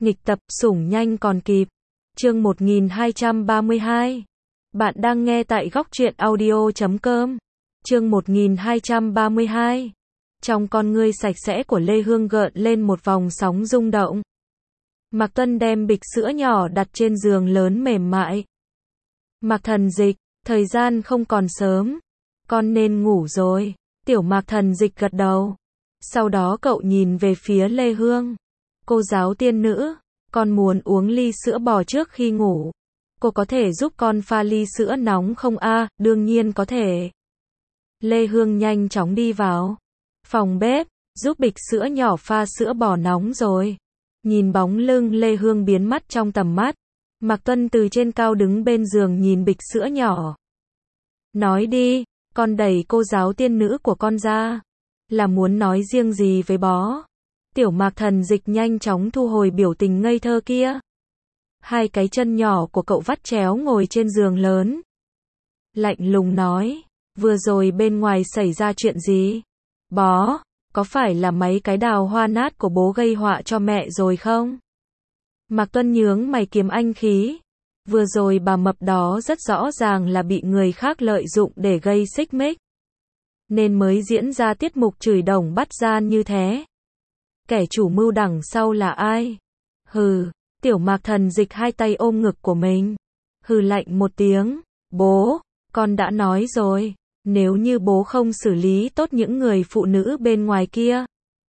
Nghịch tập, sủng nhanh còn kịp. Chương 1232. Bạn đang nghe tại góc truyện audio.com. Chương 1232. Trong con ngươi sạch sẽ của Lê Hương gợn lên một vòng sóng rung động. Mạc Tuân đem bịch sữa nhỏ đặt trên giường lớn mềm mại. Mạc Thần Dịch, thời gian không còn sớm. Con nên ngủ rồi. Tiểu Mạc Thần Dịch gật đầu. Sau đó cậu nhìn về phía Lê Hương. Cô giáo tiên nữ, con muốn uống ly sữa bò trước khi ngủ. Cô có thể giúp con pha ly sữa nóng không a? Đương nhiên có thể. Lê Hương nhanh chóng đi vào phòng bếp, giúp bịch sữa nhỏ pha sữa bò nóng rồi. Nhìn bóng lưng Lê Hương biến mất trong tầm mắt, Mạc Tuân từ trên cao đứng bên giường nhìn bịch sữa nhỏ. Nói đi, con đẩy cô giáo tiên nữ của con ra. Là muốn nói riêng gì với bó? Tiểu Mạc Thần Dịch nhanh chóng thu hồi biểu tình ngây thơ kia. Hai cái chân nhỏ của cậu vắt chéo ngồi trên giường lớn. Lạnh lùng nói, vừa rồi bên ngoài xảy ra chuyện gì? Bó, có phải là mấy cái đào hoa nát của bố gây họa cho mẹ rồi không? Mạc Tuân nhướng mày kiếm anh khí. Vừa rồi bà mập đó rất rõ ràng là bị người khác lợi dụng để gây xích mích. Nên mới diễn ra tiết mục chửi đồng bắt gian như thế. Kẻ chủ mưu đằng sau là ai? Hừ, Tiểu Mạc Thần Dịch hai tay ôm ngực của mình. Hừ lạnh một tiếng, bố, con đã nói rồi, nếu như bố không xử lý tốt những người phụ nữ bên ngoài kia,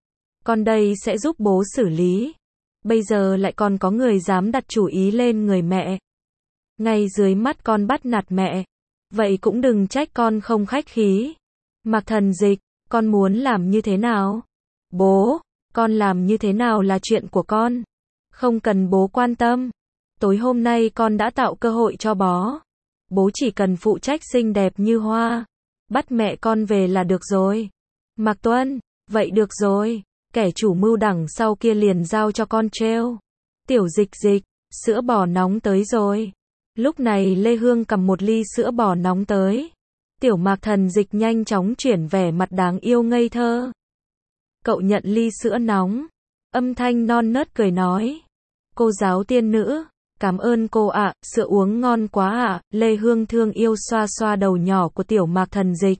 con đây sẽ giúp bố xử lý. Bây giờ lại còn có người dám đặt chủ ý lên người mẹ. Ngay dưới mắt con bắt nạt mẹ, vậy cũng đừng trách con không khách khí. Mạc Thần Dịch, con muốn làm như thế nào? Bố, con làm như thế nào là chuyện của con. Không cần bố quan tâm. Tối hôm nay con đã tạo cơ hội cho bó. Bố chỉ cần phụ trách xinh đẹp như hoa. Bắt mẹ con về là được rồi. Mạc Tuân, vậy được rồi. Kẻ chủ mưu đằng sau kia liền giao cho con treo. Tiểu Dịch Dịch, sữa bò nóng tới rồi. Lúc này Lê Hương cầm một ly sữa bò nóng tới. Tiểu Mạc Thần Dịch nhanh chóng chuyển vẻ mặt đáng yêu ngây thơ. Cậu nhận ly sữa nóng. Âm thanh non nớt cười nói. Cô giáo tiên nữ, cảm ơn cô ạ, sữa uống ngon quá ạ. Lê Hương thương yêu xoa xoa đầu nhỏ của Tiểu Mạc Thần Dịch.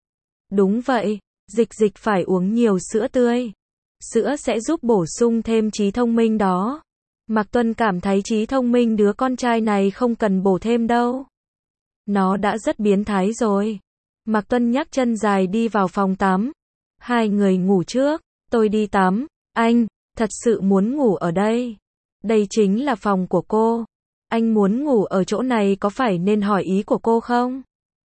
Đúng vậy, Dịch Dịch phải uống nhiều sữa tươi. Sữa sẽ giúp bổ sung thêm trí thông minh đó. Mạc Tuân cảm thấy trí thông minh đứa con trai này không cần bổ thêm đâu. Nó đã rất biến thái rồi. Mạc Tuân nhắc chân dài đi vào phòng tắm. Hai người ngủ trước, tôi đi tắm. Anh, thật sự muốn ngủ ở đây. Đây chính là phòng của cô. Anh muốn ngủ ở chỗ này có phải nên hỏi ý của cô không?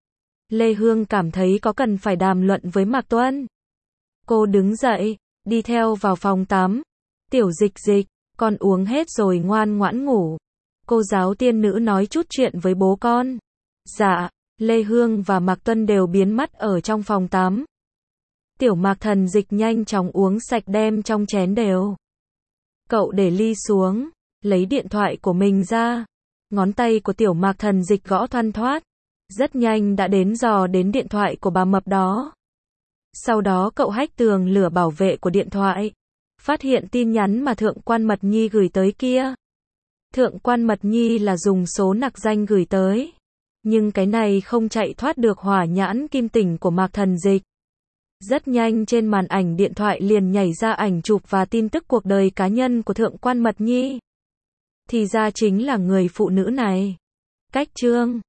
Lê Hương cảm thấy có cần phải đàm luận với Mạc Tuân. Cô đứng dậy, đi theo vào phòng tắm. Tiểu Dịch Dịch, con uống hết rồi ngoan ngoãn ngủ. Cô giáo tiên nữ nói chút chuyện với bố con. Dạ, Lê Hương và Mạc Tuân đều biến mất ở trong phòng tắm. Tiểu Mạc Thần Dịch nhanh chóng uống sạch đem trong chén đều. Cậu để ly xuống, lấy điện thoại của mình ra. Ngón tay của Tiểu Mạc Thần Dịch gõ thoăn thoắt. Rất nhanh đã dò đến điện thoại của bà mập đó. Sau đó cậu hack tường lửa bảo vệ của điện thoại. Phát hiện tin nhắn mà Thượng quan Mật Nhi gửi tới kia. Thượng quan Mật Nhi là dùng số nặc danh gửi tới. Nhưng cái này không chạy thoát được hỏa nhãn kim tình của Mạc Thần Dịch. Rất nhanh trên màn ảnh điện thoại liền nhảy ra ảnh chụp và tin tức cuộc đời cá nhân của Thượng quan Mật Nhi. Thì ra chính là người phụ nữ này. Cách chương